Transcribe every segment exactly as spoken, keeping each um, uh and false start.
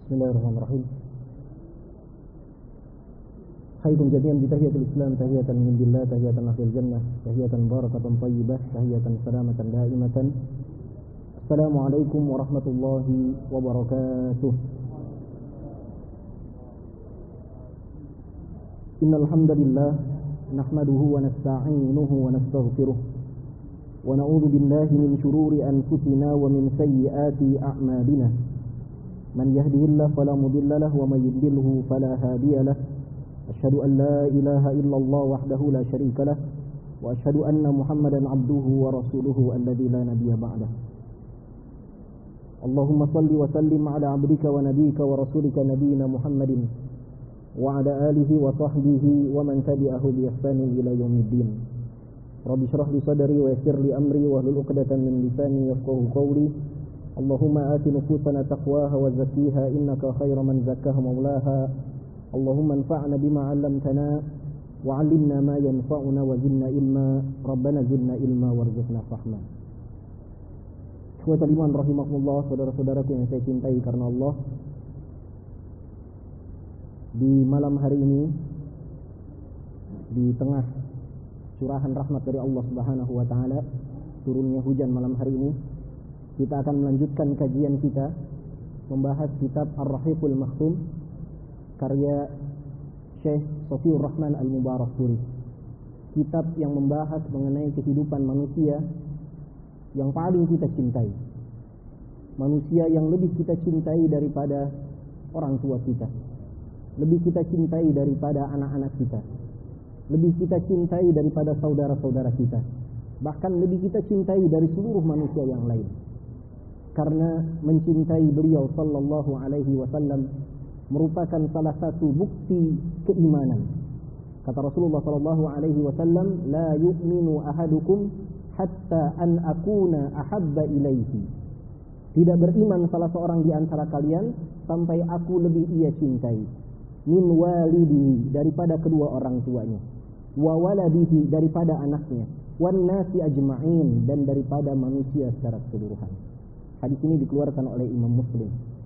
Bismillahirrahmanirrahim. Haykum jami'an bi tahiyatul Islam, tahiyatan min indillah, tahiyatan ahlil jannah, tahiyatan barakatan thayyibah, tahiyatan salamatan daimatan. Assalamualaikum warahmatullahi wabarakatuh. Innal hamdalillah nahmaduhu wa nasta'inuhu wa nastaghfiruh wa na'udzu billahi min shururi anfusina wa min sayyiati a'malina. Man yahdihillahu fala mudilla lahu wa man yudlilhu fala hadiya lahu. Asyhadu an la ilaha illallah wahdahu la syarika lahu wa asyhadu anna Muhammadan abduhu wa rasuluhu alladzi la nabiyya ba'dahu. Allahumma salli wa sallim ala abdika wa nabiyyika wa rasulika nabiyyina Muhammadin wa ala alihi wa sahbihi wa man tabi'ahu bi ihsanin ila yaumiddin. Rabbi shrah li sadri wa yassir li amri wa hlul 'uqdatam min lisani yafqahu qawli. Allahumma ati nufusana taqwaha wa zakkiha innaka khairu man zakkaha maulaha. Allahumma anfa'na bima 'allamtana wa 'allimna ma yanfa'una wa zidna ilma. Rabbana zidna ilma warzuqna fahma. Ikhwatal iman rahimakumullah, saudara-saudaraku yang saya cintai karena Allah. Di malam hari ini, di tengah curahan rahmat dari Allah Subhanahu wa taala, turunnya hujan malam hari ini, kita akan melanjutkan kajian kita membahas kitab Ar-Rahiqul Makhtum karya Syekh Shafiur Rahman Al-Mubarakfuri. Kitab yang membahas mengenai kehidupan manusia yang paling kita cintai. Manusia yang lebih kita cintai daripada orang tua kita. Lebih kita cintai daripada anak-anak kita. Lebih kita cintai daripada saudara-saudara kita. Bahkan lebih kita cintai dari seluruh manusia yang lain. Karena mencintai beliau sallallahu alaihi wasallam merupakan salah satu bukti keimanan. Kata Rasulullah sallallahu alaihi wasallam, la yu'minu ahadukum hatta an akuna ahabba ilaihi. Tidak beriman salah seorang di antara kalian sampai aku lebih ia cintai. Min walidihi, daripada kedua orang tuanya. Wa waladihi, daripada anaknya. Wan nasi ajma'in, dan daripada manusia secara keseluruhan. Hadis ini dikeluarkan oleh Imam Muslim.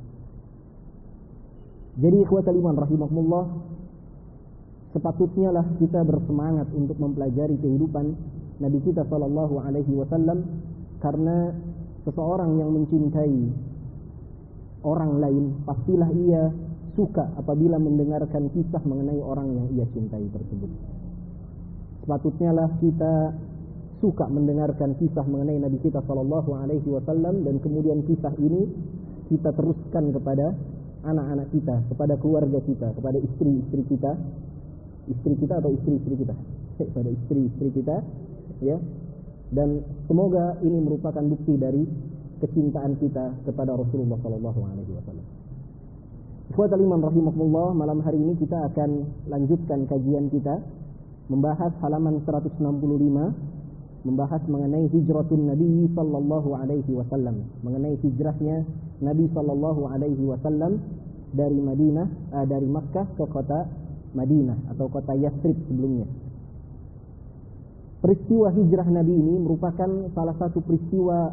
Jadi ikhwatal iman rahimakumullah, sepatutnya lah kita bersemangat untuk mempelajari kehidupan Nabi kita sallallahu alaihi wasallam, karena seseorang yang mencintai orang lain pastilah ia suka apabila mendengarkan kisah mengenai orang yang ia cintai tersebut. Sepatutnya lah kita suka mendengarkan kisah mengenai Nabi kita sallallahu alaihi wasallam, dan kemudian kisah ini kita teruskan kepada anak-anak kita, kepada keluarga kita, kepada istri-istri kita, istri kita atau istri-istri kita, kepada istri-istri kita, ya. Dan semoga ini merupakan bukti dari kecintaan kita kepada Rasulullah sallallahu alaihi wasallam. Ikhwatal iman rahimakumullah, malam hari ini kita akan lanjutkan kajian kita membahas halaman seratus enam puluh lima, membahas mengenai hijratun Nabi sallallahu alaihi wasallam, mengenai hijrahnya Nabi sallallahu alaihi wasallam dari Madinah, eh, dari Makkah ke kota Madinah atau kota Yathrib sebelumnya. Peristiwa hijrah Nabi ini merupakan salah satu peristiwa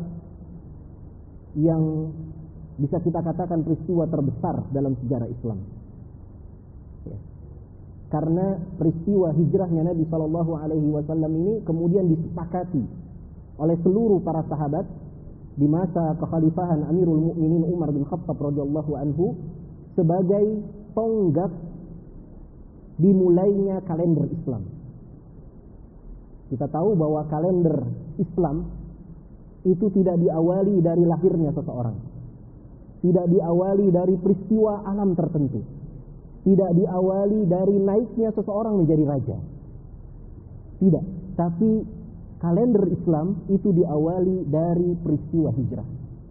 yang bisa kita katakan peristiwa terbesar dalam sejarah Islam. Ya. Karena peristiwa hijrahnya Nabi sallallahu alaihi wasallam ini kemudian disepakati oleh seluruh para sahabat di masa kekhalifahan Amirul Mukminin Umar bin Khattab radhiyallahu anhu sebagai tonggak dimulainya kalender Islam. Kita tahu bahwa kalender Islam itu tidak diawali dari lahirnya seseorang. Tidak diawali dari peristiwa alam tertentu. Tidak diawali dari naiknya seseorang menjadi raja. Tidak. Tapi kalender Islam itu diawali dari peristiwa hijrah.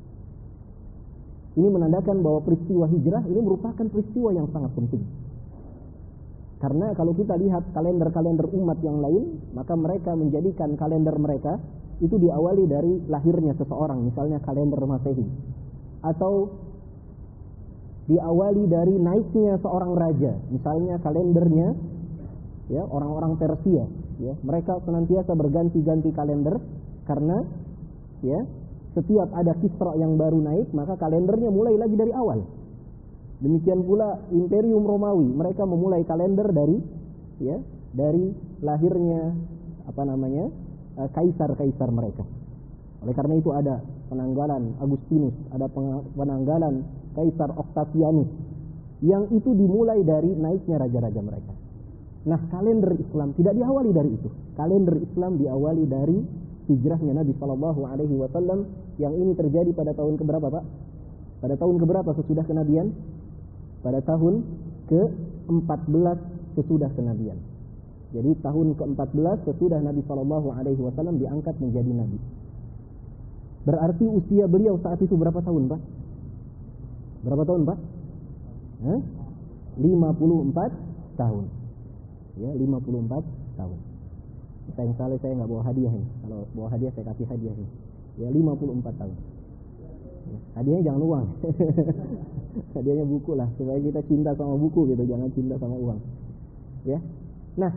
Ini menandakan bahwa peristiwa hijrah ini merupakan peristiwa yang sangat penting. Karena kalau kita lihat kalender-kalender umat yang lain, maka mereka menjadikan kalender mereka itu diawali dari lahirnya seseorang, misalnya kalender Masehi. Atau diawali dari naiknya seorang raja, misalnya kalendernya ya orang-orang Persia, ya mereka senantiasa berganti-ganti kalender karena ya setiap ada Kisra yang baru naik maka kalendernya mulai lagi dari awal. Demikian pula Imperium Romawi, mereka memulai kalender dari ya, dari lahirnya apa namanya? kaisar-kaisar mereka. Oleh karena itu ada penanggalan Agustinus, ada penanggalan Kaisar Octavianus, yang itu dimulai dari naiknya raja-raja mereka. Nah, kalender Islam tidak diawali dari itu. Kalender Islam diawali dari hijrahnya Nabi Shallallahu Alaihi Wasallam, yang ini terjadi pada tahun keberapa, Pak? Pada tahun keberapa sesudah kenabian? Pada tahun ke empat belas sesudah kenabian. Jadi tahun ke empat belas sesudah Nabi Shallallahu Alaihi Wasallam diangkat menjadi nabi. Berarti usia beliau saat itu berapa tahun, Pak? Berapa tahun, Pak? Hah? lima puluh empat tahun. Ya, lima puluh empat tahun. Sayang sekali saya nggak bawa hadiah ini. Kalau bawa hadiah saya kasih hadiah ini. Ya, lima puluh empat tahun. Ya, hadiahnya jangan uang. Hadiahnya buku lah, supaya kita cinta sama buku gitu, jangan cinta sama uang. Ya. Nah,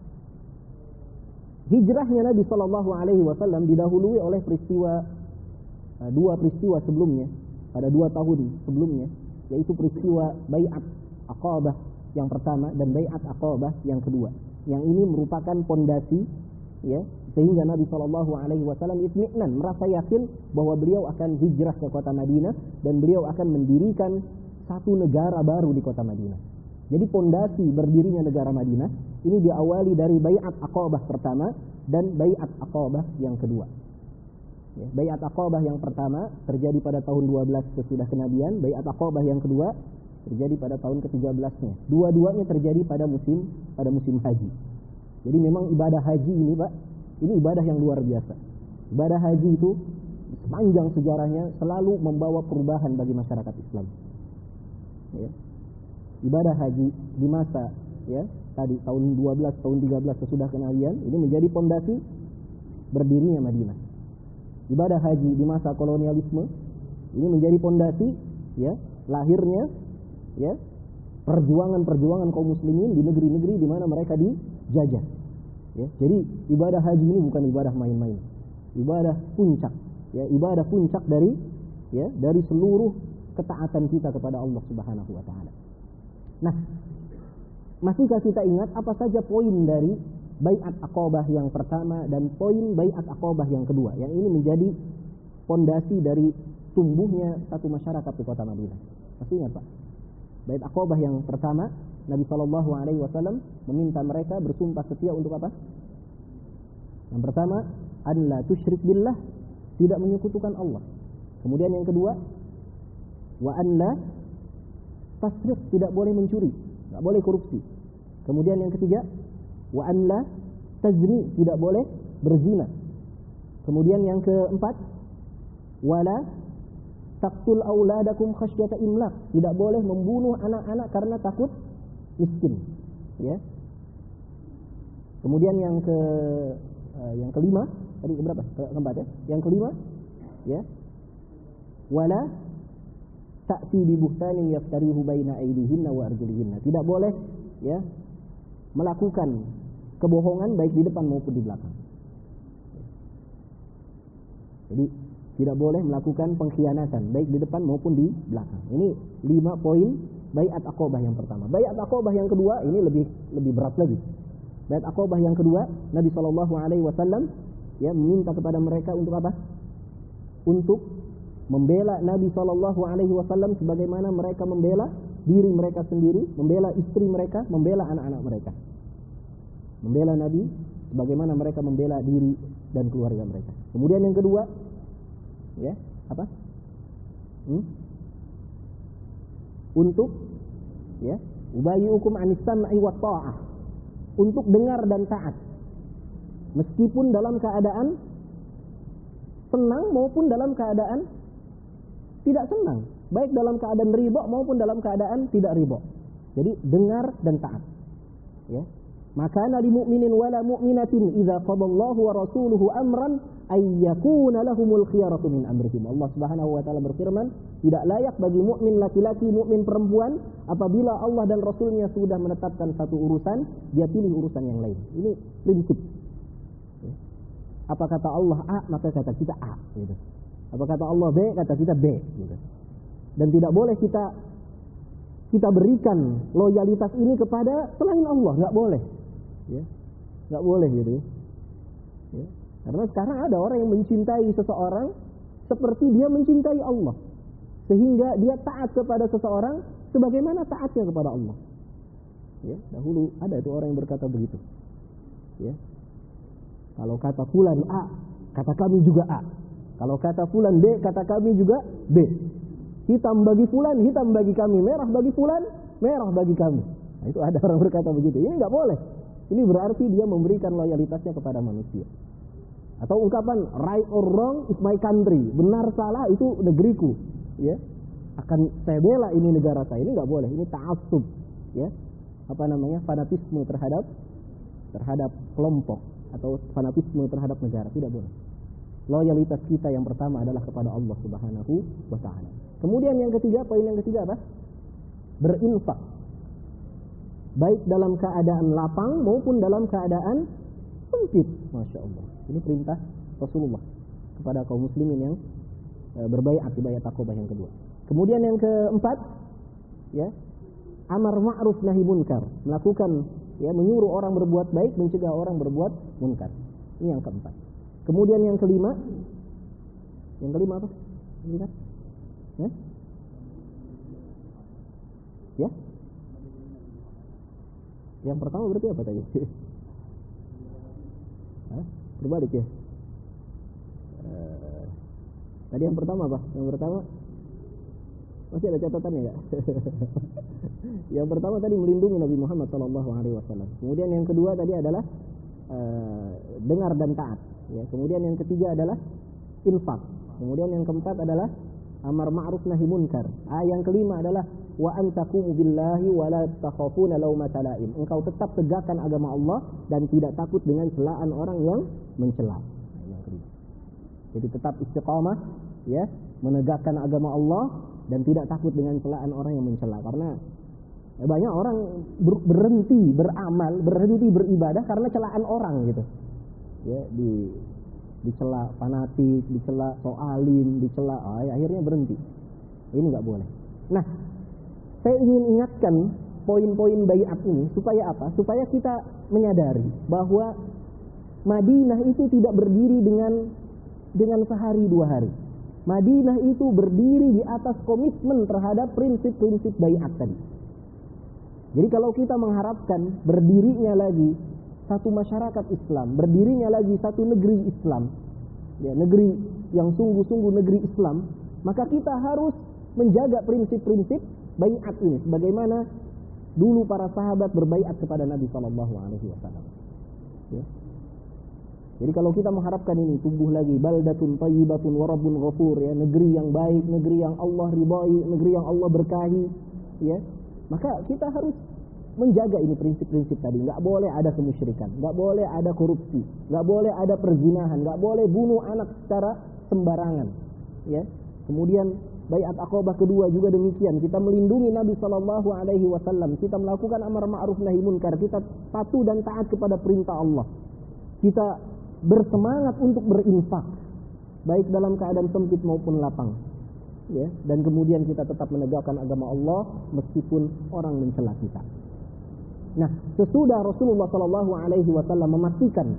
hijrahnya Nabi Shallallahu Alaihi Wasallam didahului oleh peristiwa uh, dua peristiwa sebelumnya, pada dua tahun sebelumnya, yaitu peristiwa Bai'at Aqabah yang pertama dan Bai'at Aqabah yang kedua. Yang ini merupakan pondasi, ya, sehingga Nabi Shallallahu Alaihi Wasallam itmi'nan, merasa yakin bahwa beliau akan hijrah ke kota Madinah dan beliau akan mendirikan satu negara baru di kota Madinah. Jadi pondasi berdirinya negara Madinah ini diawali dari Bai'at Aqabah pertama dan Bai'at Aqabah yang kedua. Ya, Bai'at Aqabah yang pertama terjadi pada tahun dua belas sesudah kenabian. Bai'at Aqabah yang kedua terjadi pada tahun ke tiga belas-nya. Dua-duanya terjadi pada musim pada musim haji. Jadi memang ibadah haji ini, Pak, ini ibadah yang luar biasa. Ibadah haji itu sepanjang sejarahnya selalu membawa perubahan bagi masyarakat Islam. Ya. Ibadah haji di masa ya tadi tahun dua belas, tahun tiga belas sesudah kenabian ini menjadi pondasi berdirinya Madinah. Ibadah haji di masa kolonialisme ini menjadi pondasi ya lahirnya ya perjuangan-perjuangan kaum muslimin di negeri-negeri di mana mereka dijajah. Ya, jadi ibadah haji ini bukan ibadah main-main. Ibadah puncak, ya, ibadah puncak dari ya dari seluruh ketaatan kita kepada Allah Subhanahu wa taala. Nah, masihkah kita ingat apa saja poin dari Bai'at Aqabah yang pertama dan poin Bai'at Aqabah yang kedua? Yang ini menjadi pondasi dari tumbuhnya satu masyarakat di kota Madinah. Masih ingat, Pak? Bai'at Aqabah yang pertama, Nabi Shallallahu Alaihi Wasallam meminta mereka bersumpah setia untuk apa? Yang pertama, an la tusyrik billah, tidak menyekutukan Allah. Kemudian yang kedua, wa an la tasriq, tidak boleh mencuri, tidak boleh korupsi. Kemudian yang ketiga, wa an la tazni, tidak boleh berzina. Kemudian yang keempat, wala taqtul auladakum khasyata imlaq, tidak boleh membunuh anak-anak karena takut miskin. Ya. Kemudian yang ke uh, yang kelima, tadi berapa? Keempat ya. Yang kelima, ya. Wala ta'ti bi buhtanin yaftarihu baina aydihinna wa arjulihinna. Tidak boleh ya melakukan kebohongan baik di depan maupun di belakang. Jadi tidak boleh melakukan pengkhianatan baik di depan maupun di belakang. Ini lima poin Bai'at Aqabah yang pertama. Bai'at Aqabah yang kedua ini lebih lebih berat lagi. Bai'at Aqabah yang kedua, Nabi Shallallahu Alaihi Wasallam ya meminta kepada mereka untuk apa? Untuk membela Nabi Shallallahu Alaihi Wasallam sebagaimana mereka membela diri mereka sendiri, membela istri mereka, membela anak-anak mereka. Membela Nabi sebagaimana mereka membela diri dan keluarga mereka. Kemudian yang kedua, ya apa? Hmm? Untuk ya ubayyukum anis sam'i wa ta'ah, untuk dengar dan taat meskipun dalam keadaan senang maupun dalam keadaan tidak senang, baik dalam keadaan ridha maupun dalam keadaan tidak ridha. Jadi dengar dan taat. Ya. Maka na lil mu'minin wala mu'minatin idza qadallahu wa rasuluhu amran ay yakuna lahumul khiyaratu min amrihim. Allah Subhanahu wa taala berfirman, tidak layak bagi mukmin laki-laki, mukmin perempuan apabila Allah dan Rasulnya sudah menetapkan satu urusan, dia pilih urusan yang lain. Ini prinsip. Apa kata Allah A, maka kata kita A, gitu. Apa kata Allah B, kata kita B, gitu. Dan tidak boleh kita kita berikan loyalitas ini kepada selain Allah, nggak boleh, ya, nggak boleh gitu. Ya. Karena sekarang ada orang yang mencintai seseorang seperti dia mencintai Allah, sehingga dia taat kepada seseorang sebagaimana taatnya kepada Allah. Ya, dahulu ada itu orang yang berkata begitu. Ya. Kalau kata fulan A, kata kami juga A. Kalau kata fulan B, kata kami juga B. Hitam bagi fulan, hitam bagi kami. Merah bagi fulan, merah bagi kami. Nah, itu ada orang berkata begitu. Ini nggak boleh. Ini berarti dia memberikan loyalitasnya kepada manusia. Atau ungkapan right or wrong is my country. Benar salah itu negeriku. Ya, akan saya bela ini negara saya. Ini nggak boleh. Ini ta'assub. Ya, apa namanya, fanatisme terhadap terhadap kelompok atau fanatisme terhadap negara. Tidak boleh. Loyalitas kita yang pertama adalah kepada Allah Subhanahu wa ta'ala. Kemudian yang ketiga, poin yang ketiga apa? Berinfak. Baik dalam keadaan lapang maupun dalam keadaan sempit. Masya Allah. Ini perintah Rasulullah kepada kaum muslimin yang e, berbaiat di baiat Aqabah yang kedua. Kemudian yang keempat, ya, amar ma'ruf nahi munkar. Melakukan, ya, menyuruh orang berbuat baik, mencegah orang berbuat munkar. Ini yang keempat. Kemudian yang kelima, yang kelima apa? Lihat, ya, ya. Yang pertama berarti apa tadi? Hah? Berbalik ya. Uh, tadi yang pertama apa? Yang pertama masih ada catatannya nggak? Yang pertama tadi melindungi Nabi Muhammad shallallahu alaihi wasallam. Kemudian yang kedua tadi adalah uh, dengar dan taat. Ya, kemudian yang ketiga adalah infak. Kemudian yang keempat adalah amar ma'ruf nahi munkar. Ah, yang kelima adalah wa antaqumu billahi wa la takhafuna laumata laim. Engkau tetap tegakkan agama Allah dan tidak takut dengan celaan orang yang mencela. Nah, yang kelima. Jadi tetap istiqamah, ya, menegakkan agama Allah dan tidak takut dengan celaan orang yang mencela. Karena banyak orang ber- berhenti beramal, berhenti beribadah karena celaan orang gitu. Ya, di dicela fanatik, dicela soalim, dicela, oh, ya, akhirnya berhenti. Ini nggak boleh. Nah, saya ingin ingatkan poin-poin baiat ini supaya apa? Supaya kita menyadari bahwa Madinah itu tidak berdiri dengan dengan sehari dua hari. Madinah itu berdiri di atas komitmen terhadap prinsip-prinsip baiat tadi. Jadi kalau kita mengharapkan berdirinya lagi satu masyarakat Islam, berdirinya lagi satu negeri Islam, ya, negeri yang sungguh-sungguh negeri Islam, maka kita harus menjaga prinsip-prinsip baiat ini, sebagaimana dulu para sahabat berbaiat kepada Nabi Shallallahu Alaihi Wasallam. Ya. Jadi kalau kita mengharapkan ini tumbuh lagi, baldatun thayyibatun wa rabbun ghafur, ya, negeri yang baik, negeri yang Allah ridhai, negeri yang Allah berkahi, ya, maka kita harus menjaga ini prinsip-prinsip tadi. Nggak boleh ada kemusyrikan, nggak boleh ada korupsi, nggak boleh ada perzinahan, nggak boleh bunuh anak secara sembarangan. Ya. Kemudian baiat Aqabah kedua juga demikian. Kita melindungi Nabi Shallallahu Alaihi Wasallam. Kita melakukan amar ma'ruf nahi munkar. Kita patuh dan taat kepada perintah Allah. Kita bersemangat untuk berinfak, baik dalam keadaan sempit maupun lapang. Ya. Dan kemudian kita tetap menegakkan agama Allah meskipun orang mencela kita. Nah, sesudah Rasulullah Shallallahu Alaihi Wasallam memastikan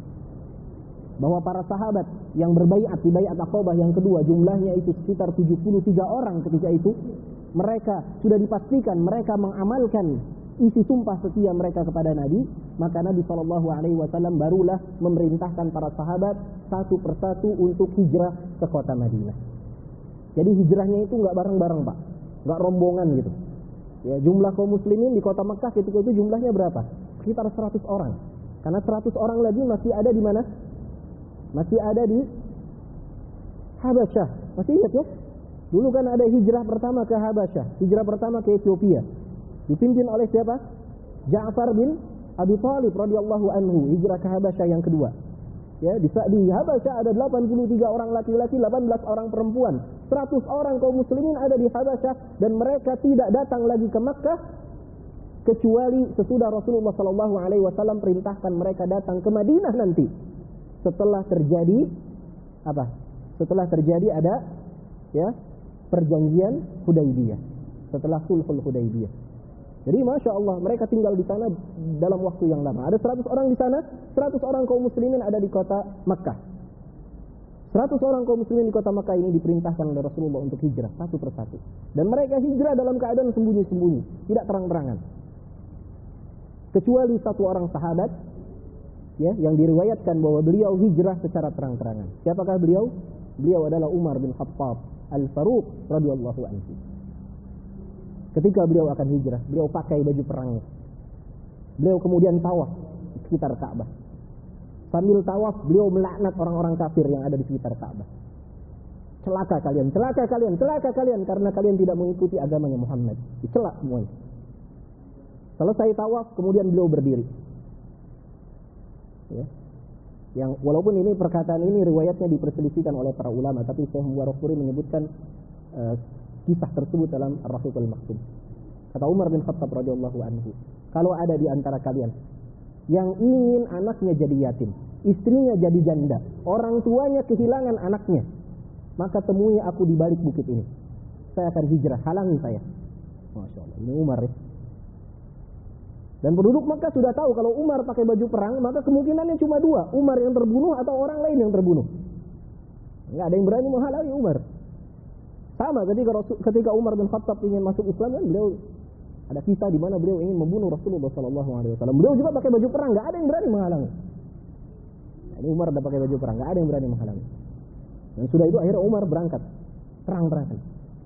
bahwa para sahabat yang berbaiat di baiat Aqabah yang kedua jumlahnya itu sekitar tujuh puluh tiga orang ketika itu, mereka sudah dipastikan mereka mengamalkan isi sumpah setia mereka kepada Nabi, maka Nabi Shallallahu Alaihi Wasallam barulah memerintahkan para sahabat satu persatu untuk hijrah ke kota Madinah. Jadi hijrahnya itu nggak bareng-bareng, Pak, nggak rombongan gitu. Ya, jumlah kaum muslimin di kota Makkah ketika itu jumlahnya berapa? Sekitar seratus orang. Karena seratus orang lagi masih ada di mana? Masih ada di Habasyah. Masih ingat ya? Dulu kan ada hijrah pertama ke Habasyah, hijrah pertama ke Ethiopia. Dipimpin oleh siapa? Ja'far bin Abi Thalib radhiyallahu anhu, hijrah ke Habasyah yang kedua. Ya, di, di Habasyah ada delapan puluh tiga orang laki-laki, delapan belas orang perempuan. seratus orang kaum muslimin ada di Habasyah dan mereka tidak datang lagi ke Makkah kecuali sesudah Rasulullah sallallahu alaihi wasallam perintahkan mereka datang ke Madinah nanti. Setelah terjadi apa? Setelah terjadi ada, ya, perjanjian Hudaybiyah. setelah Sulhul Hudaybiyah. Jadi Masya Allah, mereka tinggal di sana dalam waktu yang lama. Ada seratus orang di sana, seratus orang kaum muslimin ada di kota Makkah. seratus orang kaum muslimin di kota Makkah ini diperintahkan oleh Rasulullah untuk hijrah satu persatu. Dan mereka hijrah dalam keadaan sembunyi-sembunyi, tidak terang-terangan. Kecuali satu orang sahabat, ya, yang diriwayatkan bahwa beliau hijrah secara terang-terangan. Siapakah beliau? Beliau adalah Umar bin Khattab Al-Faruq radhiyallahu anhu. Ketika beliau akan hijrah, beliau pakai baju perangnya. Beliau kemudian tawaf di sekitar Ka'bah. Sambil tawaf, beliau melaknat orang-orang kafir yang ada di sekitar Ka'bah. Celaka kalian, celaka kalian, celaka kalian, karena kalian tidak mengikuti agamanya Muhammad. Dicelak semuanya. Selesai tawaf, kemudian beliau berdiri. Ya. Yang walaupun ini perkataan ini riwayatnya diperselisihkan oleh para ulama, tapi Syekh Mubarakfuri menyebutkan uh, kisah tersebut dalam Ar-Rafiqul Maktum. Kata Umar bin Khattab radhiyallahu anhu, kalau ada di antara kalian yang ingin anaknya jadi yatim, istrinya jadi janda, orang tuanya kehilangan anaknya, maka temui aku di balik bukit ini. Saya akan hijrah, halangi saya. Masya Allah, ini Umar ya. Dan penduduk Makkah sudah tahu kalau Umar pakai baju perang, maka kemungkinannya cuma dua, Umar yang terbunuh atau orang lain yang terbunuh. Nggak ada yang berani menghalangi Umar. Sama ketika ketika Umar bin Khattab ingin masuk Islam, kan beliau ada kisah di mana beliau ingin membunuh Rasulullah sallallahu alaihi wasallam. Beliau juga pakai baju perang, nggak ada yang berani menghalangi. Nah, ini Umar udah pakai baju perang, nggak ada yang berani menghalangi. Dan sudah itu akhirnya Umar berangkat terang-terangan.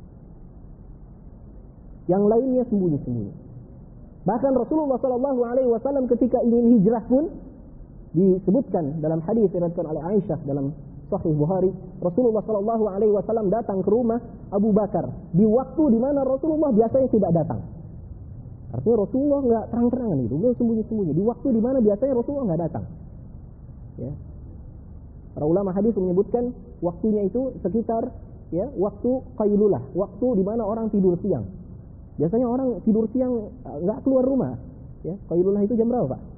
Yang lainnya sembunyi-sembunyi. Bahkan Rasulullah sallallahu alaihi wasallam ketika ingin hijrah pun disebutkan dalam hadis diriwayatkan oleh Aisyah dalam Sahih Bukhari, Rasulullah sallallahu alaihi wasallam datang ke rumah Abu Bakar di waktu di mana Rasulullah biasanya tidak datang. Artinya Rasulullah enggak terang-terangan itu, beliau sembunyi-sembunyi di waktu di mana biasanya Rasulullah enggak datang. Ya. Para ulama hadis menyebutkan waktunya itu sekitar ya waktu qailulah, waktu di mana orang tidur siang. Biasanya orang tidur siang enggak keluar rumah. Ya, qailulah itu jam berapa, Pak?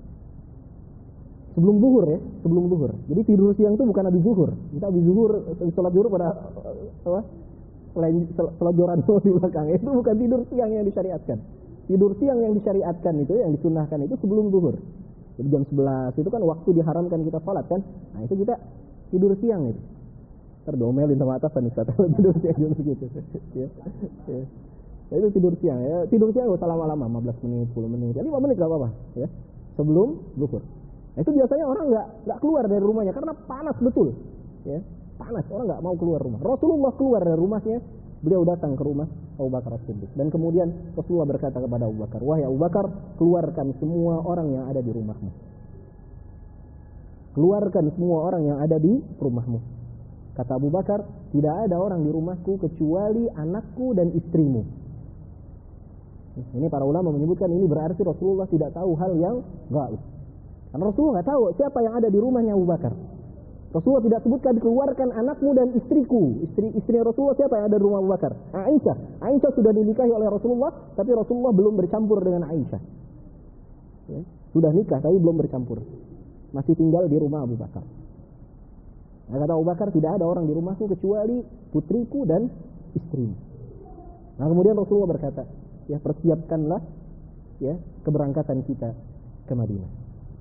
Sebelum zuhur ya, sebelum zuhur. Jadi tidur siang itu bukan habis zuhur. Kita habis zuhur, sholat zuhur pada apa? Selain selonjoran di belakang, itu bukan tidur siang yang disyariatkan. Tidur siang yang disyariatkan itu, yang disunnahkan itu sebelum zuhur. Jadi jam sebelas itu kan waktu diharamkan kita sholat kan. Nah itu kita tidur siang itu. Terdomelin sama atasan Ustaz kalau tidur siang jam segitu. Ya. Ya. Nah, itu tidur siang ya. Tidur siang enggak usah lama-lama, lima belas menit, sepuluh menit, ya lima menit enggak apa-apa ya. Sebelum zuhur. Nah, itu biasanya orang enggak enggak keluar dari rumahnya karena panas betul. Ya, panas, orang enggak mau keluar rumah. Rasulullah keluar dari rumahnya, beliau datang ke rumah Abu Bakar As-Siddiq. Dan kemudian Rasulullah berkata kepada Abu Bakar, "Wahai Abu Bakar, keluarkan semua orang yang ada di rumahmu. Keluarkan semua orang yang ada di rumahmu." Kata Abu Bakar, "Tidak ada orang di rumahku kecuali anakku dan istrimu." Ini para ulama menyebutkan ini berarti Rasulullah tidak tahu hal yang gaib. Karena Rasulullah nggak tahu siapa yang ada di rumahnya Abu Bakar. Rasulullah tidak sebutkan dikeluarkan anakmu dan istriku. Istri istri Rasulullah siapa yang ada di rumah Abu Bakar? Aisyah. Aisyah sudah dinikahi oleh Rasulullah, tapi Rasulullah belum bercampur dengan Aisyah. Ya, sudah nikah tapi belum bercampur. Masih tinggal di rumah Abu Bakar. Nah, kata Abu Bakar, tidak ada orang di rumahku kecuali putriku dan istrimu. Nah, kemudian Rasulullah berkata, ya persiapkanlah ya keberangkatan kita ke Madinah.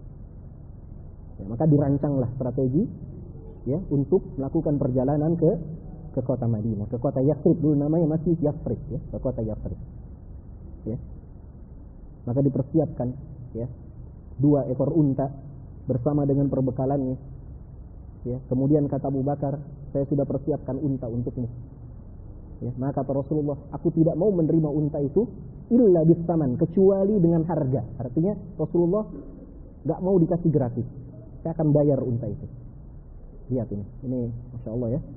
Ya, maka dirancanglah strategi ya untuk melakukan perjalanan ke ke kota Madinah, ke kota Yathrib, dulu namanya masih Yathrib ya, ke kota Yathrib. Ya. Maka dipersiapkan ya dua ekor unta bersama dengan perbekalannya. Ya, kemudian kata Abu Bakar, saya sudah persiapkan unta untukmu. Ya, maka kata Rasulullah, aku tidak mau menerima unta itu illa bisaman, kecuali dengan harga. Artinya Rasulullah enggak mau dikasih gratis. Saya akan bayar unta itu. Lihat ini, ini Masya Allah ya.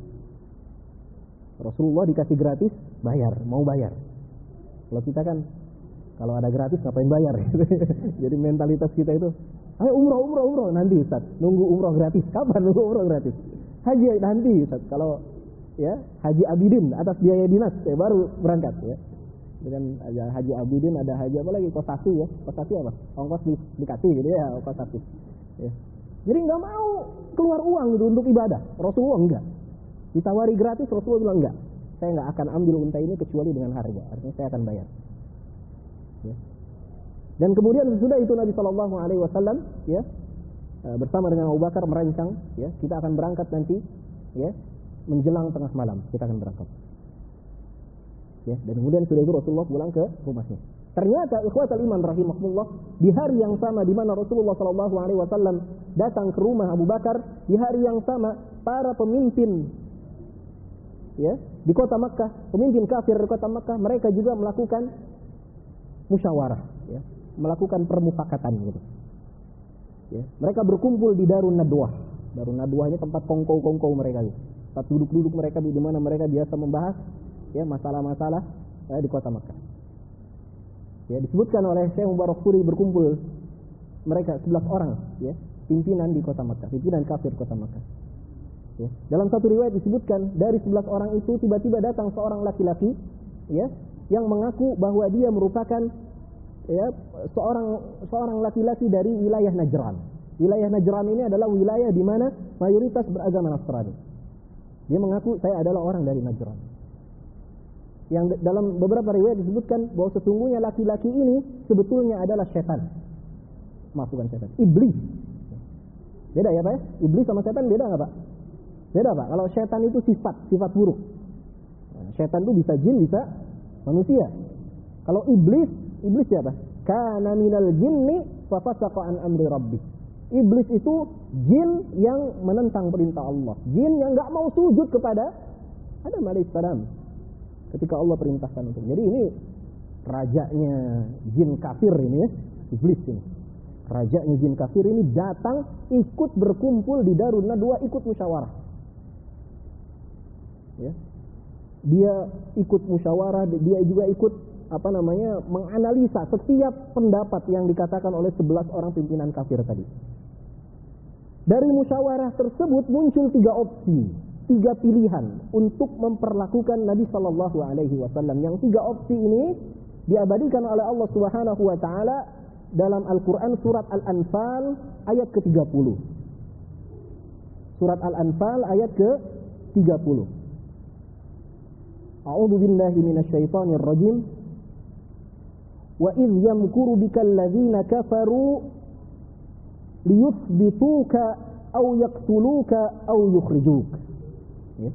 Rasulullah dikasih gratis, bayar, mau bayar. Kalau kita kan, kalau ada gratis ngapain bayar? Jadi mentalitas kita itu, ayo umroh, umroh, umroh, nanti Ustaz, nunggu umroh gratis. Kapan nunggu umroh gratis? Haji nanti Ustaz, kalau ya Haji Abidin atas biaya dinas, ya, baru berangkat ya. Dengan ada Haji Abidin, ada haji apa lagi, kosasi ya, kosasi apa? Ongkos di, dikasih gitu ya, kosasi. Ya. Jadi nggak mau keluar uang gitu untuk ibadah. Rasulullah enggak. Ditawari gratis, Rasulullah bilang enggak. saya nggak akan ambil unta ini kecuali dengan harga, artinya saya akan bayar. Ya. Dan kemudian sesudah itu Nabi Shallallahu Alaihi Wasallam ya bersama dengan Abu Bakar merancang, ya kita akan berangkat nanti, ya menjelang tengah malam kita akan berangkat. Ya, dan kemudian sudah itu Rasulullah pulang ke rumahnya. Ternyata ikhwatal iman rahimahullah, di hari yang sama di mana Rasulullah Shallallahu Alaihi Wasallam datang ke rumah Abu Bakar, di hari yang sama para pemimpin, ya di kota Makkah, pemimpin kafir di kota Makkah, mereka juga melakukan musyawarah, ya, melakukan permufakatan gitu. Ya, mereka berkumpul di Darun Nadwah. Darun Nadwah ini tempat kongkow-kongkow mereka, gitu. Tempat duduk-duduk mereka di mana mereka biasa membahas, ya masalah-masalah ya, di kota Makkah. Ya, disebutkan oleh Syekh Mubarak Furi berkumpul mereka sebelas orang, ya pimpinan di kota Makkah, pimpinan kafir kota Makkah. Ya. Dalam satu riwayat disebutkan dari sebelas orang itu tiba-tiba datang seorang laki-laki, ya, yang mengaku bahwa dia merupakan ya seorang seorang laki-laki dari wilayah Najran. Wilayah Najran ini adalah wilayah di mana mayoritas beragama Nasrani. Dia mengaku saya adalah orang dari Najran. Yang dalam beberapa riwayat disebutkan bahwa sesungguhnya laki-laki ini sebetulnya adalah setan. Maaf, bukan setan, iblis. Beda ya Pak ya? Iblis sama setan beda nggak Pak? Beda Pak. Kalau setan itu sifat, sifat buruk. Nah, setan itu bisa jin, bisa manusia. Kalau iblis, iblis siapa? Kana minal jinni fa fasaqa an amri rabbih. Iblis itu jin yang menentang perintah Allah. Jin yang nggak mau sujud kepada Adam alaihissalam ketika Allah perintahkan untuk. Jadi ini rajanya jin kafir ini ya, iblis ini. Rajanya jin kafir ini datang ikut berkumpul di Darun Nadwah, ikut musyawarah. Ya. Dia ikut musyawarah, dia juga ikut apa namanya menganalisa setiap pendapat yang dikatakan oleh sebelas orang pimpinan kafir tadi. Dari musyawarah tersebut muncul tiga opsi, tiga pilihan untuk memperlakukan Nabi Sallallahu Alaihi Wasallam. Yang tiga opsi ini diabadikan oleh Allah Subhanahu Wa Taala dalam Al-Quran surat Al-Anfal ayat ke tiga puluh. Surat Al-Anfal ayat ke tiga puluh. A'udzu billahi minasyaitonir rajim. Wa idh yamkuru bikal ladzina kafaru liyuthbituka aw yaqtuluka aw yukhrijuka. Ya.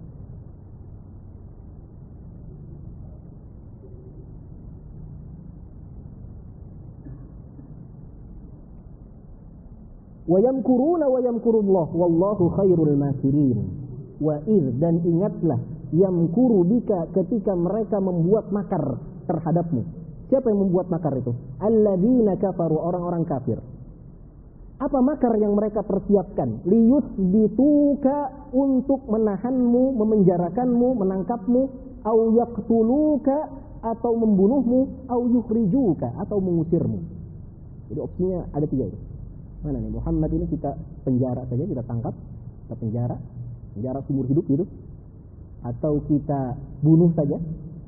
Wa yamkuruna wa yamkurullah wallahu khairul makirin. Wa idh, dan ingatlah, yamkuru bika, ketika mereka membuat makar terhadapmu. Siapa yang membuat makar itu? Alladzina kafaru, orang-orang kafir. Apa makar yang mereka persiapkan? Liyuthbituka, untuk menahanmu, memenjarakanmu, menangkapmu, au yaqtuluka, atau membunuhmu, au yukhrijuka, atau mengusirmu. Jadi opsinya ada tiga itu. Mana nih? Muhammad ini kita penjara saja, kita tangkap, kita penjara, penjara seumur hidup gitu, atau kita bunuh saja,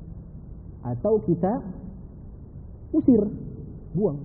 atau kita usir, buang.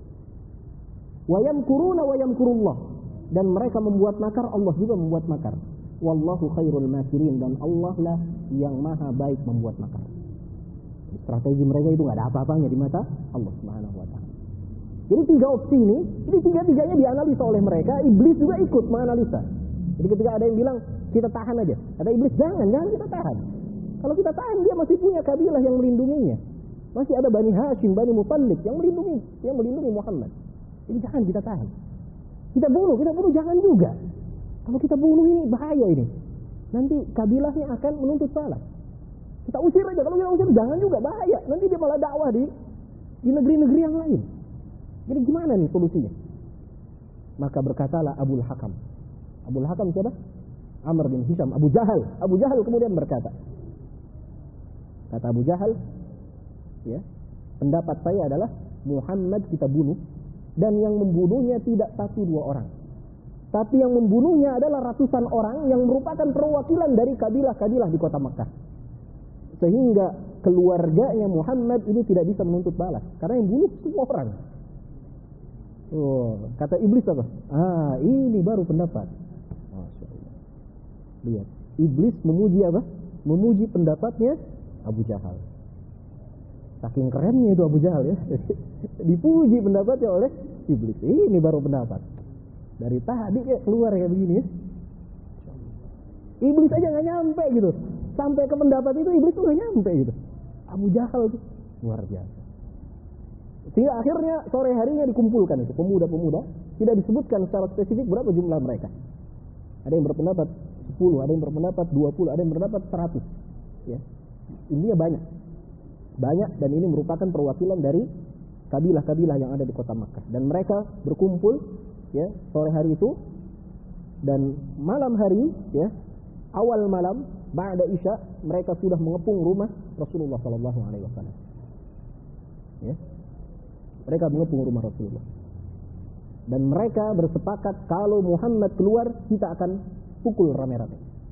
Wa yamkuruna wa yamkurullah, dan mereka membuat makar, Allah juga membuat makar. Wallahu khairul makirin, dan Allah lah yang maha baik membuat makar. Strategi mereka itu nggak ada apa-apanya di mata Allah Subhanahu Wa Taala. Jadi tiga opsi ini, ini tiga-tiganya dianalisa oleh mereka. Iblis juga ikut menganalisa. Jadi ketika ada yang bilang kita tahan aja, kata iblis jangan, jangan kita tahan. Kalau kita tahan, dia masih punya kabilah yang melindunginya. Masih ada Bani Hashim, Bani Muttalib yang melindungi, yang melindungi Muhammad. Jadi jangan kita tahan. Kita bunuh, kita bunuh jangan juga. Kalau kita bunuh ini bahaya ini. Nanti kabilahnya akan menuntut salah. Kita usir aja, kalau kita usir jangan juga, bahaya. Nanti dia malah dakwah di di negeri-negeri yang lain. Jadi gimana nih solusinya? Maka berkatalah Abul Hakam. Abul Hakam siapa? Amr bin Hisham, Abu Jahal. Abu Jahal kemudian berkata, kata Abu Jahal, ya, pendapat saya adalah Muhammad kita bunuh, dan yang membunuhnya tidak satu dua orang, tapi yang membunuhnya adalah ratusan orang yang merupakan perwakilan dari kabilah-kabilah di kota Makkah, sehingga keluarganya Muhammad ini tidak bisa menuntut balas karena yang bunuh semua orang. Oh, kata iblis apa? Ah, ini baru pendapat. Masya Allah. Lihat, iblis memuji apa? memuji pendapatnya Abu Jahal. Saking kerennya itu Abu Jahal ya. Dipuji pendapatnya oleh iblis. Ini baru pendapat. Dari tadi kayak keluar kayak begini ya. Iblis aja nggak nyampe gitu. Sampai ke pendapat itu iblis tuh nggak nyampe gitu. Abu Jahal tuh luar biasa. Sehingga akhirnya sore harinya dikumpulkan itu pemuda-pemuda. Tidak disebutkan secara spesifik berapa jumlah mereka. Ada yang berpendapat sepuluh, ada yang berpendapat dua puluh, ada yang berpendapat seratus. Ya. Intinya banyak. Banyak dan ini merupakan perwakilan dari kabilah-kabilah yang ada di kota Makkah. Dan mereka berkumpul ya sore hari itu dan malam hari ya awal malam ba'da isya mereka sudah mengepung rumah Rasulullah sallallahu alaihi wasallam. Ya. Mereka mengepung rumah Rasulullah. Dan mereka bersepakat kalau Muhammad keluar kita akan pukul rame-rame.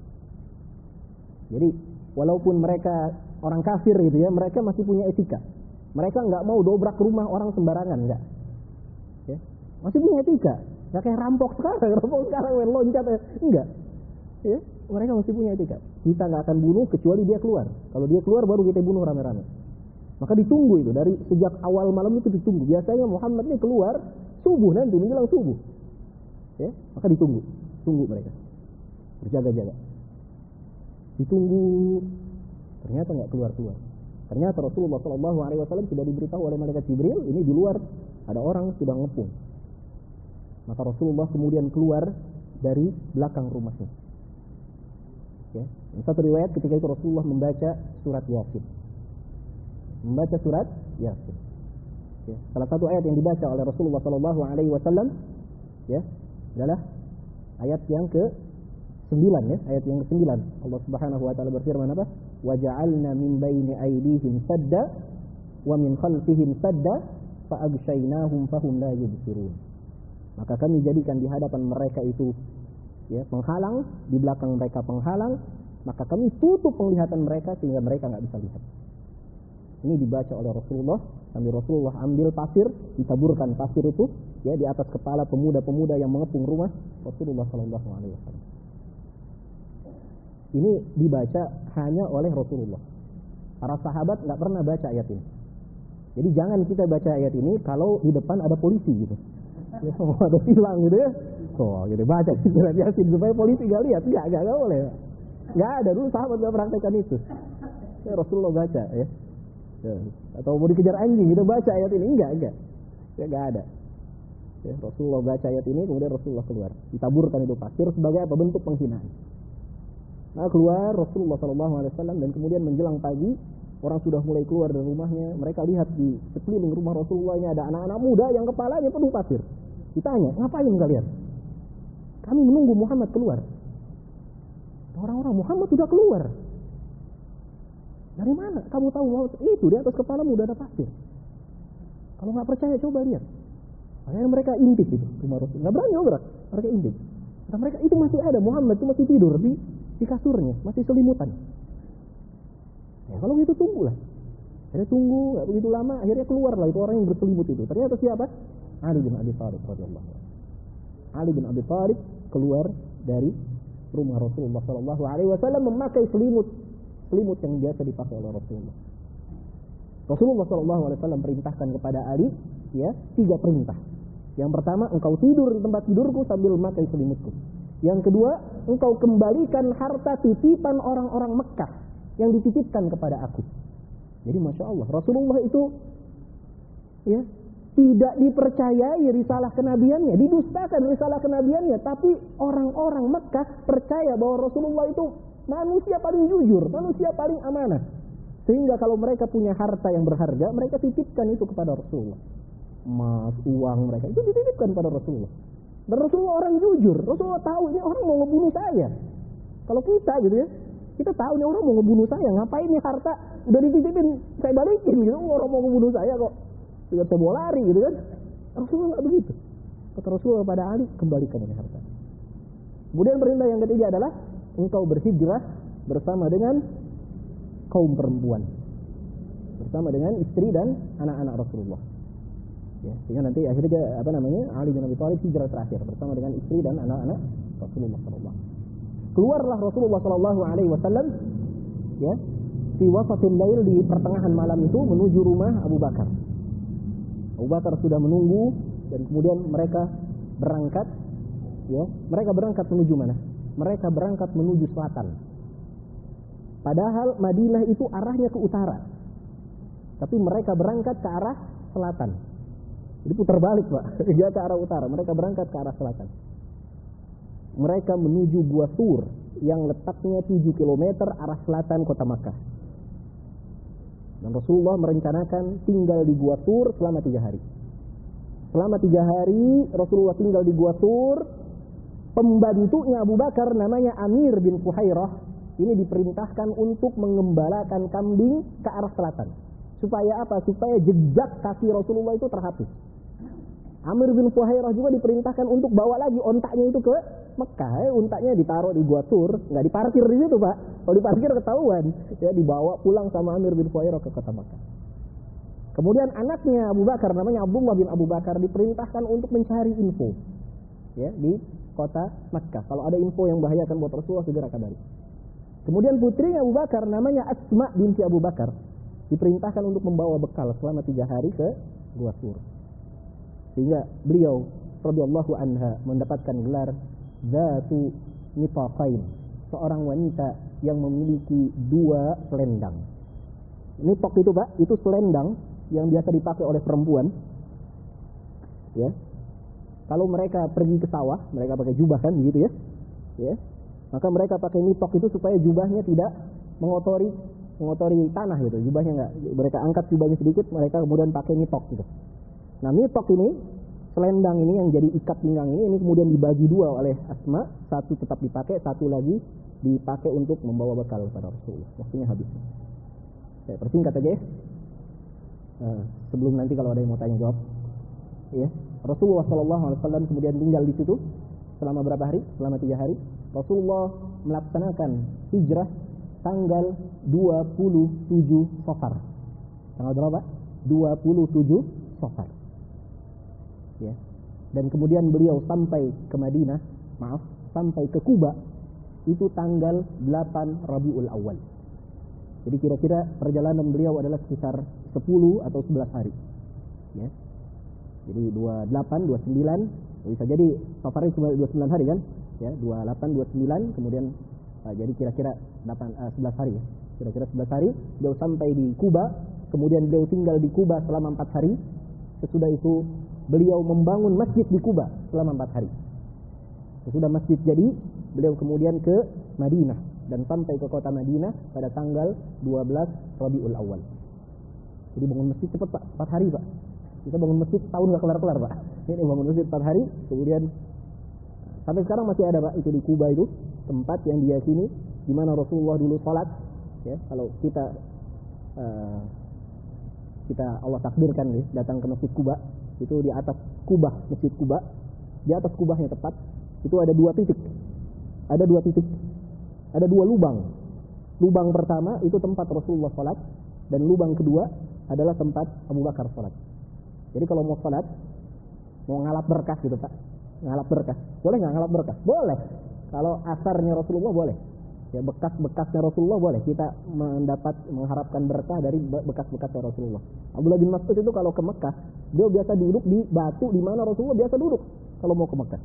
Jadi walaupun mereka orang kafir gitu ya, mereka masih punya etika. Mereka nggak mau dobrak rumah orang sembarangan, nggak. Ya. Masih punya etika. Nggak kayak rampok sekarang, rampok sekarang main loncat ya. Enggak. Ya. Mereka masih punya etika. Kita nggak akan bunuh kecuali dia keluar. Kalau dia keluar baru kita bunuh rame-rame. Maka ditunggu itu dari sejak awal malam itu ditunggu. Biasanya Muhammad ini keluar subuh nanti menjelang subuh. Ya, maka ditunggu. Tunggu mereka. Berjaga-jaga. Ditunggu. Ternyata nggak keluar-keluar. Ternyata Rasulullah shallallahu alaihi wasallam sudah diberitahu oleh malaikat Jibril, ini di luar ada orang sudah ngepung. Maka Rasulullah kemudian keluar dari belakang rumahnya. Ya. Satu riwayat ketika itu Rasulullah membaca surat Yasin. Membaca surat Yasin. Ya. Salah satu ayat yang dibaca oleh Rasulullah shallallahu alaihi wasallam ya adalah ayat yang ke sembilan ya, ayat yang ke sembilan. Allah Subhanahu wa taala berfirman apa? Wa ja'alna min baini aydihim sadda wa min khalfihim sadda fa aghshaynahum fahum la yubsirun. Maka kami jadikan di hadapan mereka itu ya penghalang, di belakang mereka penghalang, maka kami tutup penglihatan mereka sehingga mereka enggak bisa lihat. Ini dibaca oleh Rasulullah, sambil Rasulullah ambil pasir, ditaburkan pasir itu ya di atas kepala pemuda-pemuda yang mengepung rumah Rasulullah sallallahu alaihi wasallam. Ini dibaca hanya oleh Rasulullah. Para sahabat nggak pernah baca ayat ini. Jadi jangan kita baca ayat ini kalau di depan ada polisi gitu. Ya, ada tilang gitu ya. Oh, gitu baca surat Yasin supaya polisi nggak lihat. Nggak, nggak, nggak boleh. Nggak ada, dulu sahabat nggak praktekkan itu. Ya, Rasulullah baca ya. Ya. Atau mau dikejar anjing gitu baca ayat ini, enggak, enggak. Ya nggak ada. Ya, Rasulullah baca ayat ini kemudian Rasulullah keluar. Ditaburkan itu pasir sebagai apa? Bentuk penghinaan. Nah keluar Rasulullah shallallahu alaihi wasallam dan kemudian menjelang pagi orang sudah mulai keluar dari rumahnya. Mereka lihat di sekeliling rumah Rasulullah ini ada anak-anak muda yang kepalanya penuh pasir. Ditanya, ngapain kalian? Kami menunggu Muhammad keluar. Orang-orang Muhammad sudah keluar. Dari mana? Kamu tahu bahwa itu di atas kepalamu sudah ada pasir. Kalau nggak percaya coba lihat. Makanya mereka intip itu rumah Rasul. Nggak berani obrak, mereka intip. Karena mereka itu masih ada Muhammad itu masih tidur di di kasurnya, masih selimutan. Ya, kalau gitu tunggulah. Akhirnya tunggu, nggak begitu lama, akhirnya keluarlah itu orang yang berselimut itu. Ternyata siapa? Ali bin Abi Thalib radhiyallahu anhu. Ali bin Abi Thalib keluar dari rumah Rasulullah sallallahu alaihi wasallam memakai selimut, selimut yang biasa dipakai oleh Rasulullah. Rasulullah sallallahu alaihi wasallam perintahkan kepada Ali, ya, tiga perintah. Yang pertama, engkau tidur di tempat tidurku sambil memakai selimutku. Yang kedua, engkau kembalikan harta titipan orang-orang Mekah yang dititipkan kepada aku. Jadi Masya Allah, Rasulullah itu ya tidak dipercayai risalah kenabiannya, didustakan risalah kenabiannya, tapi orang-orang Mekah percaya bahwa Rasulullah itu manusia paling jujur, manusia paling amanah. Sehingga kalau mereka punya harta yang berharga, mereka titipkan itu kepada Rasulullah. Emas, uang mereka itu dititipkan kepada Rasulullah. Dan Rasulullah orang jujur. Rasulullah tahu ini orang mau ngebunuh saya. Kalau kita gitu ya, kita tahu ini orang mau ngebunuh saya. Ngapain nih harta udah dititipin saya balikin gitu. Orang mau ngebunuh saya kok. Tidak saya bawa lari gitu kan. Rasulullah nggak begitu. Kata Rasulullah pada Ali, kembalikan ini harta. Kemudian perintah yang ketiga adalah engkau berhijrah bersama dengan kaum perempuan, bersama dengan istri dan anak-anak Rasulullah. Ya, sehingga nanti akhirnya apa namanya Ali bin Abi Thalib hijrah terakhir bersama dengan istri dan anak-anak Rasulullah sallallahu alaihi wasallam. Keluarlah Rasulullah sallallahu alaihi wasallam ya, fi wasatil lail, di pertengahan malam itu menuju rumah Abu Bakar. Abu Bakar sudah menunggu dan kemudian mereka berangkat, ya. Mereka berangkat menuju mana? Mereka berangkat menuju selatan. Padahal Madinah itu arahnya ke utara. Tapi mereka berangkat ke arah selatan. Jadi putar balik, Pak. Dia ke arah utara, mereka berangkat ke arah selatan. Mereka menuju Gua Thur yang letaknya tujuh kilometer arah selatan kota Makkah. Dan Rasulullah merencanakan tinggal di Gua Thur selama tiga hari. Selama tiga hari Rasulullah tinggal di Gua Thur. Pembantunya Abu Bakar namanya Amir bin Fuhairah ini diperintahkan untuk mengembalakan kambing ke arah selatan. Supaya apa? Supaya jejak kaki Rasulullah itu terhapus. Amir bin Fuhairah juga diperintahkan untuk bawa lagi ontaknya itu ke Mekah. Eh, ontaknya ditaruh di Gua Thur, nggak diparkir di situ, Pak. Kalau diparkir ketahuan, ya dibawa pulang sama Amir bin Fuhairah ke kota Mekah. Kemudian anaknya Abu Bakar namanya Abdullah bin Abu Bakar diperintahkan untuk mencari info, ya, di kota Mekah. Kalau ada info yang bahayakan buat Rasulullah, segera kabari. Kemudian putrinya Abu Bakar namanya Asma binti Abu Bakar diperintahkan untuk membawa bekal selama tiga hari ke Gua Thur. Sehingga beliau radhiyallahu anha mendapatkan gelar Zatu Nitaqain, seorang wanita yang memiliki dua selendang. Nitaq itu, Pak, itu selendang yang biasa dipakai oleh perempuan. Ya. Kalau mereka pergi ke sawah, mereka pakai jubah kan begitu ya. Ya. Maka mereka pakai nitaq itu supaya jubahnya tidak mengotori mengotori tanah gitu. Jubahnya enggak, mereka angkat jubahnya sedikit, mereka kemudian pakai nitaq gitu. Nah, nitaq ini, selendang ini yang jadi ikat pinggang ini, ini kemudian dibagi dua oleh Asma, satu tetap dipakai, satu lagi dipakai untuk membawa bekal pada Rasulullah. Waktunya habis. Saya persingkat aja ya. Nah, sebelum nanti kalau ada yang mau tanya jawab. Ya. Rasulullah Shallallahu Alaihi Wasallam kemudian tinggal di situ selama berapa hari? Selama tiga hari. Rasulullah melaksanakan hijrah tanggal dua puluh tujuh Safar. Tanggal berapa? dua puluh tujuh Safar. Ya. Dan kemudian beliau sampai ke Madinah, maaf, sampai ke Kuba itu tanggal delapan Rabiul Awal. Jadi kira-kira perjalanan beliau adalah sekitar sepuluh atau sebelas hari. Ya. Jadi dua puluh delapan, dua puluh sembilan, bisa jadi safarnya cuma dua puluh sembilan hari kan? Ya, dua puluh delapan, dua puluh sembilan, kemudian uh, jadi kira-kira delapan, uh, sebelas hari ya. Kira-kira sebelas hari beliau sampai di Kuba, kemudian beliau tinggal di Kuba selama empat hari. Sesudah itu beliau membangun masjid di Kuba selama empat hari. Sesudah masjid jadi, beliau kemudian ke Madinah dan sampai ke kota Madinah pada tanggal dua belas Rabiul Awal. Jadi bangun masjid cepat, Pak, empat hari, Pak. Kita bangun masjid tahun gak kelar-kelar, Pak. Ini bangun masjid empat hari, kemudian sampai sekarang masih ada, Pak, itu di Kuba itu tempat yang diyakini di mana Rasulullah dulu salat. Ya, kalau kita uh, kita Allah takdirkan nih datang ke Masjid Kuba, itu di atas kubah Masjid Kuba, di atas kubahnya tepat itu ada dua titik. Ada dua titik. Ada dua lubang. Lubang pertama itu tempat Rasulullah salat dan lubang kedua adalah tempat Abu Bakar salat. Jadi kalau mau salat, mau ngalap berkah gitu, Pak. Ngalap berkah. Boleh enggak ngalap berkah? Boleh. Kalau asarnya Rasulullah boleh. Ya, bekas-bekasnya Rasulullah boleh. Kita mendapat mengharapkan berkah dari bekas-bekasnya Rasulullah. Abdullah bin Mas'ud itu kalau ke Mekah, dia biasa duduk di batu di mana Rasulullah biasa duduk kalau mau ke Mekah.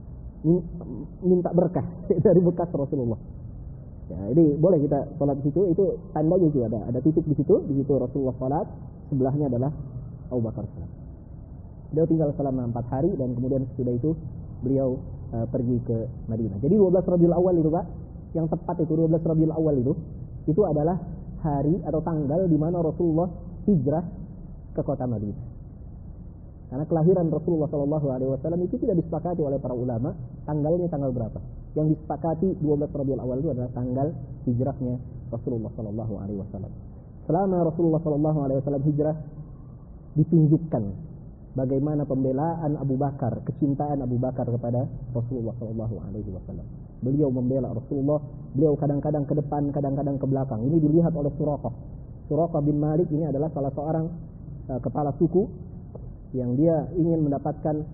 Minta berkah dari bekas Rasulullah. Ya, ini boleh kita salat di situ, itu tandanya juga ada. Ada titik di situ, di situ Rasulullah salat, sebelahnya adalah Abu Bakar salat. Beliau tinggal selama empat hari dan kemudian sesudah itu beliau uh, pergi ke Madinah. Jadi dua belas Rabiul Awal itu, Pak, yang tepat itu dua belas Rabiul Awal itu itu adalah hari atau tanggal di mana Rasulullah hijrah ke kota Madinah. Karena kelahiran Rasulullah Shallallahu Alaihi Wasallam itu tidak disepakati oleh para ulama tanggalnya tanggal berapa. Yang disepakati dua belas Rabiul Awal itu adalah tanggal hijrahnya Rasulullah Shallallahu Alaihi Wasallam. Selama Rasulullah Shallallahu Alaihi Wasallam hijrah, ditunjukkan bagaimana pembelaan Abu Bakar, kecintaan Abu Bakar kepada Rasulullah Shallallahu Alaihi Wasallam. Beliau membela Rasulullah, beliau kadang-kadang ke depan, kadang-kadang ke belakang. Ini dilihat oleh Suraqah. Suraqah bin Malik ini adalah salah seorang uh, kepala suku yang dia ingin mendapatkan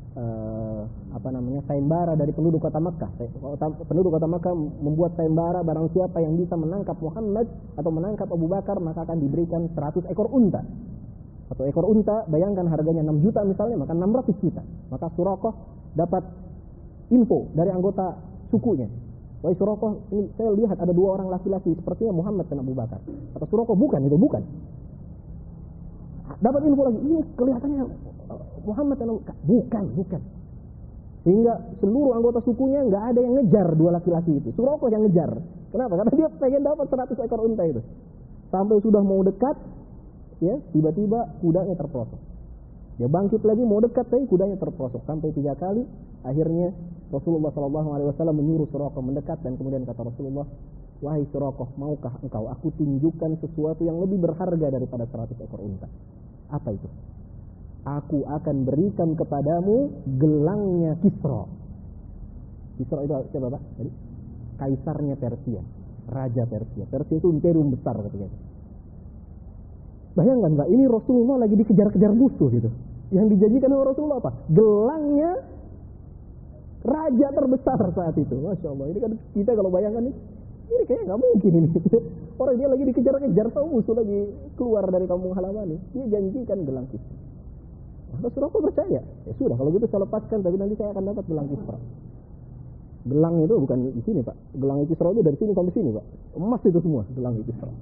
uh, apa namanya sayembara dari penduduk kota Makkah. Penduduk kota Makkah membuat sayembara, barang siapa yang bisa menangkap Muhammad atau menangkap Abu Bakar maka akan diberikan seratus ekor unta. Satu ekor unta bayangkan harganya enam juta misalnya, maka enam ratus juta. Maka Suraqah dapat info dari anggota sukunya. Wahai Suraqah, ini saya lihat ada dua orang laki-laki sepertinya Muhammad dan Abu Bakar. Kata Suraqah, bukan, itu bukan. Dapat info lagi, ini kelihatannya Muhammad dan Abu Bakar. Bukan, bukan. Sehingga seluruh anggota sukunya nggak ada yang ngejar dua laki-laki itu. Suraqah yang ngejar. Kenapa? Karena dia pengen dapat seratus ekor unta itu. Sampai sudah mau dekat, ya tiba-tiba kudanya terprosok. Dia bangkit lagi mau dekat, tapi kudanya terprosok sampai tiga kali. Akhirnya Rasulullah shallallahu alaihi wasallam menyuruh Suraqah mendekat dan kemudian kata Rasulullah, wahai Suraqah, maukah engkau aku tunjukkan sesuatu yang lebih berharga daripada seratus ekor unta? Apa itu? Aku akan berikan kepadamu gelangnya Kisra. Kisra itu siapa Pak? Tadi kaisarnya Persia, raja Persia. Persia itu imperium besar ketika itu. Bayangkan Pak, ini Rasulullah lagi dikejar-kejar musuh gitu. Yang dijanjikan oleh Rasulullah apa? Gelangnya raja terbesar saat itu. Masya Allah, ini kan kita kalau bayangkan ini, ini kayaknya nggak mungkin ini. Orang dia lagi dikejar-kejar, tahu musuh lagi keluar dari kampung halaman ini. Dia janjikan gelang Kisra. Maka Suraqah percaya. Ya sudah, kalau gitu saya lepaskan, tapi nanti saya akan dapat gelang Kisra. Gelang itu bukan di sini Pak. Gelang Kisra itu dari sini sampai sini Pak. Emas itu semua gelang Kisra.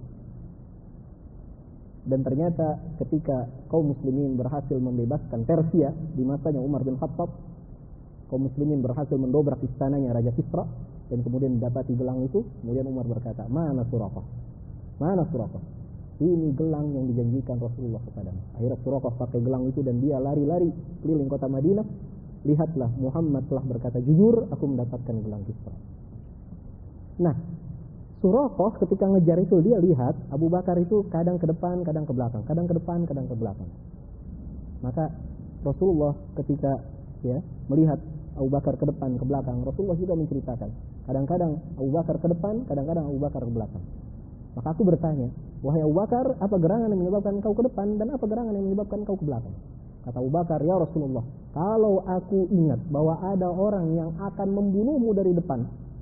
Dan ternyata ketika kaum muslimin berhasil membebaskan Persia di masanya Umar bin Khattab, kaum muslimin berhasil mendobrak istananya Raja Kisra dan kemudian mendapati gelang itu, kemudian Umar berkata, mana Suraqah? Mana Suraqah? Ini gelang yang dijanjikan Rasulullah kepadamu. Akhirnya Suraqah pakai gelang itu dan dia lari-lari keliling kota Madinah. Lihatlah, Muhammad telah berkata jujur, aku mendapatkan gelang Kisra. Nah, Suraqah ketika ngejar itu dia lihat Abu Bakar itu kadang ke depan, kadang ke belakang, kadang ke depan, kadang ke belakang. Maka Rasulullah ketika ya melihat Abu Bakar ke depan, ke belakang, Rasulullah juga menceritakan, kadang-kadang Abu Bakar ke depan, kadang-kadang Abu Bakar ke belakang. Maka aku bertanya, wahai Abu Bakar, apa gerangan yang menyebabkan kau ke depan dan apa gerangan yang menyebabkan kau ke belakang? Kata Abu Bakar, ya Rasulullah, kalau aku ingat bahwa ada orang yang akan membunuhmu dari depan,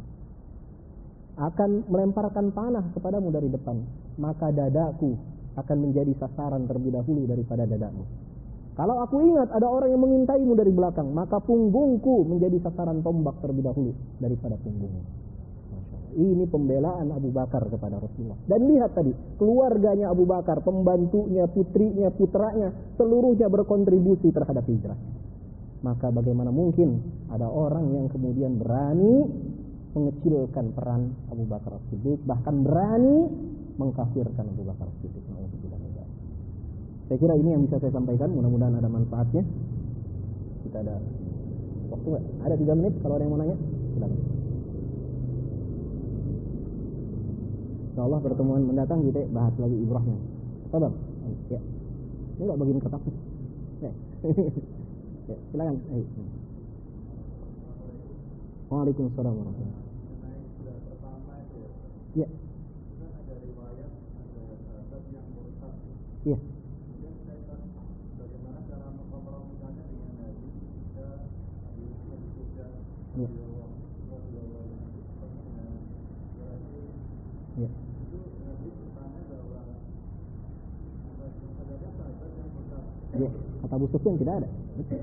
akan melemparkan panah kepadamu dari depan, maka dadaku akan menjadi sasaran terlebih dahulu daripada dadamu. Kalau aku ingat ada orang yang mengintaimu dari belakang, maka punggungku menjadi sasaran tombak terlebih dahulu daripada punggungmu. Ini pembelaan Abu Bakar kepada Rasulullah. Dan lihat tadi, keluarganya Abu Bakar, pembantunya, putrinya, putranya, seluruhnya berkontribusi terhadap hijrah. Maka bagaimana mungkin ada orang yang kemudian berani mengecilkan peran Abu Bakar As-Siddiq, bahkan berani mengkafirkan Abu Bakar As-Siddiq. Saya kira ini yang bisa saya sampaikan, mudah-mudahan ada manfaatnya. Kita ada waktu nggak? Ada tiga menit kalau ada yang mau nanya, silakan. Insyaallah pertemuan mendatang kita bahas lagi Ibrahim. Sabar. Ya. Ini enggak bagian kertas. Ya. Ya, silakan. Ayo. Waalaikumsalam warahmatullahi wabarakatuh. Ya. Iya. Ya. Ya. Ya, kata Abu Sufyan tidak ada.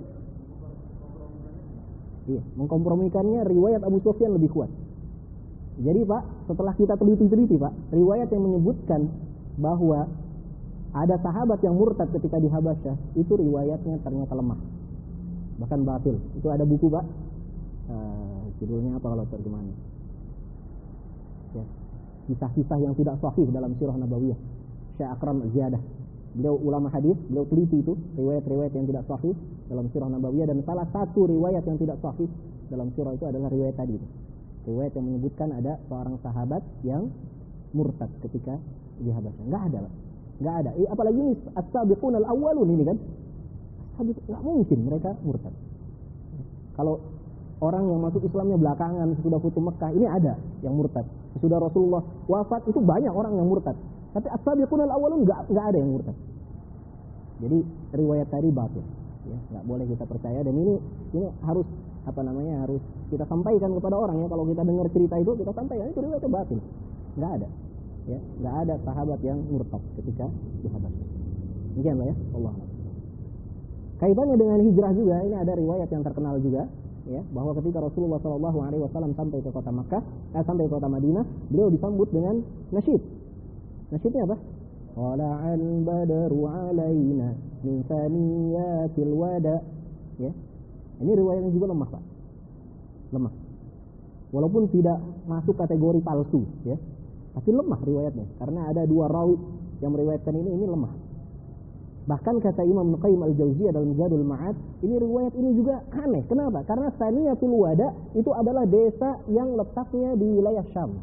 Iya, mengkompromikannya riwayat Abu Sufyan lebih kuat. Jadi Pak, setelah kita teliti-teliti Pak, riwayat yang menyebutkan bahwa ada sahabat yang murtad ketika di Habasyah, itu riwayatnya ternyata lemah, bahkan batil. Itu ada buku Pak, uh, judulnya apa kalau terjemahannya? Ya, kisah-kisah yang tidak sahih dalam Sirah Nabawiyah, Syekh Akram Ziyadah. Beliau ulama hadis, beliau teliti itu riwayat-riwayat yang tidak sahih dalam Sirah Nabawiyah, dan salah satu riwayat yang tidak sahih dalam surah itu adalah riwayat tadi itu. Riwayat yang menyebutkan ada seorang sahabat yang murtad ketika di Habasyah. Enggak ada, Pak. Enggak ada. Eh, apalagi ini as-sabiqun al-awwalun ini kan. As-sabiq, enggak mungkin mereka murtad. Kalau orang yang masuk Islamnya belakangan sesudah Futuh Mekah, ini ada yang murtad. Sesudah Rasulullah wafat itu banyak orang yang murtad. Tapi as-sabiqun al-awwalun enggak enggak ada yang murtad. Jadi riwayat tadi batil. Ya, nggak boleh kita percaya, dan ini ini harus apa namanya harus kita sampaikan kepada orang ya. Kalau kita dengar cerita itu kita sampaikan itu riwayat batil, nggak ada ya, nggak ada sahabat yang murtad ketika dihabaskan. Demikian lah ya, Allah. Kaitannya dengan hijrah juga, ini ada riwayat yang terkenal juga ya, bahwa ketika Rasulullah Shallallahu Alaihi Wasallam sampai ke kota Makkah, eh, sampai ke kota Madinah, beliau disambut dengan nasyid. Nasyidnya apa? Qala'al badru alaina min saniyatil wada. Ya. Ini riwayatnya juga lemah, Pak. Lemah. Walaupun tidak masuk kategori palsu, ya. Tapi lemah riwayatnya karena ada dua rawi yang meriwayatkan ini, ini lemah. Bahkan kata Imam Qayyim Al-Jauziyah dalam Zadul Ma'ad, ini riwayat ini juga aneh. Kenapa? Karena Saniyatul Wada itu adalah desa yang letaknya di wilayah Syam.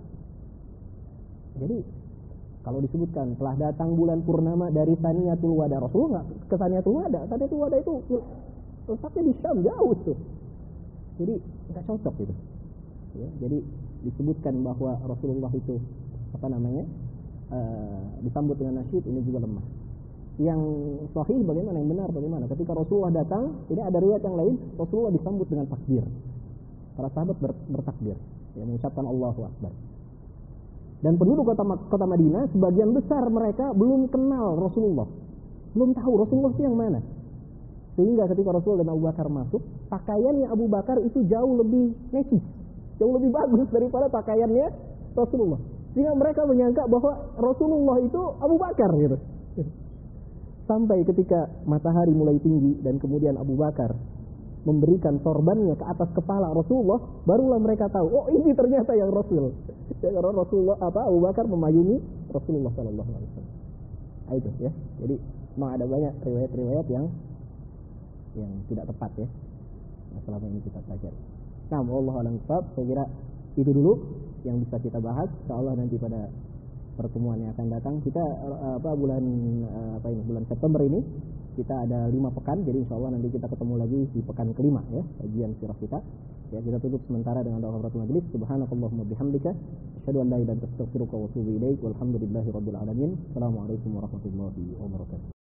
Jadi kalau disebutkan telah datang bulan purnama dari Saniyatul Wada, Rasulullah ke Saniyatul Wada. Saniyatul Wada itu letaknya di Syam, jauh tuh. Jadi nggak cocok itu. Ya, jadi disebutkan bahwa Rasulullah itu apa namanya uh, disambut dengan nasyid, ini juga lemah. Yang sahih bagaimana, yang benar bagaimana? Ketika Rasulullah datang, ini ada riwayat yang lain, Rasulullah disambut dengan takbir. Para sahabat ber, bertakbir, ya, mengucapkan Allahu Akbar. Dan penduduk kota, kota Madinah, sebagian besar mereka belum kenal Rasulullah. Belum tahu Rasulullah itu yang mana. Sehingga ketika Rasul dan Abu Bakar masuk, pakaiannya Abu Bakar itu jauh lebih necis, jauh lebih bagus daripada pakaiannya Rasulullah. Sehingga mereka menyangka bahwa Rasulullah itu Abu Bakar gitu. Sampai ketika matahari mulai tinggi dan kemudian Abu Bakar memberikan sorbannya ke atas kepala Rasulullah, barulah mereka tahu, oh ini ternyata yang Rasul. Ya, karena Rasulullah apa Abu Bakar memayungi Rasulullah Sallallahu Alaihi Wasallam. Itu ya. Jadi memang ada banyak riwayat-riwayat yang yang tidak tepat ya. Nah, selama ini kita pelajari. Nah, wallahu a'lam bishawab. Saya kira itu dulu yang bisa kita bahas. Insyaallah nanti pada pertemuan yang akan datang kita apa bulan apa ini bulan September ini kita ada lima pekan, jadi insyaallah nanti kita ketemu lagi di pekan kelima ya kajian sirah kita. Ya, kita tutup sementara dengan doa kafaratul majelis. Subhanakallahumma bihamdika asyhadu an la ilaha illa anta astaghfiruka wa atubu ilaik. Walhamdulillahirabbil alamin. Assalamualaikum warahmatullahi wabarakatuh.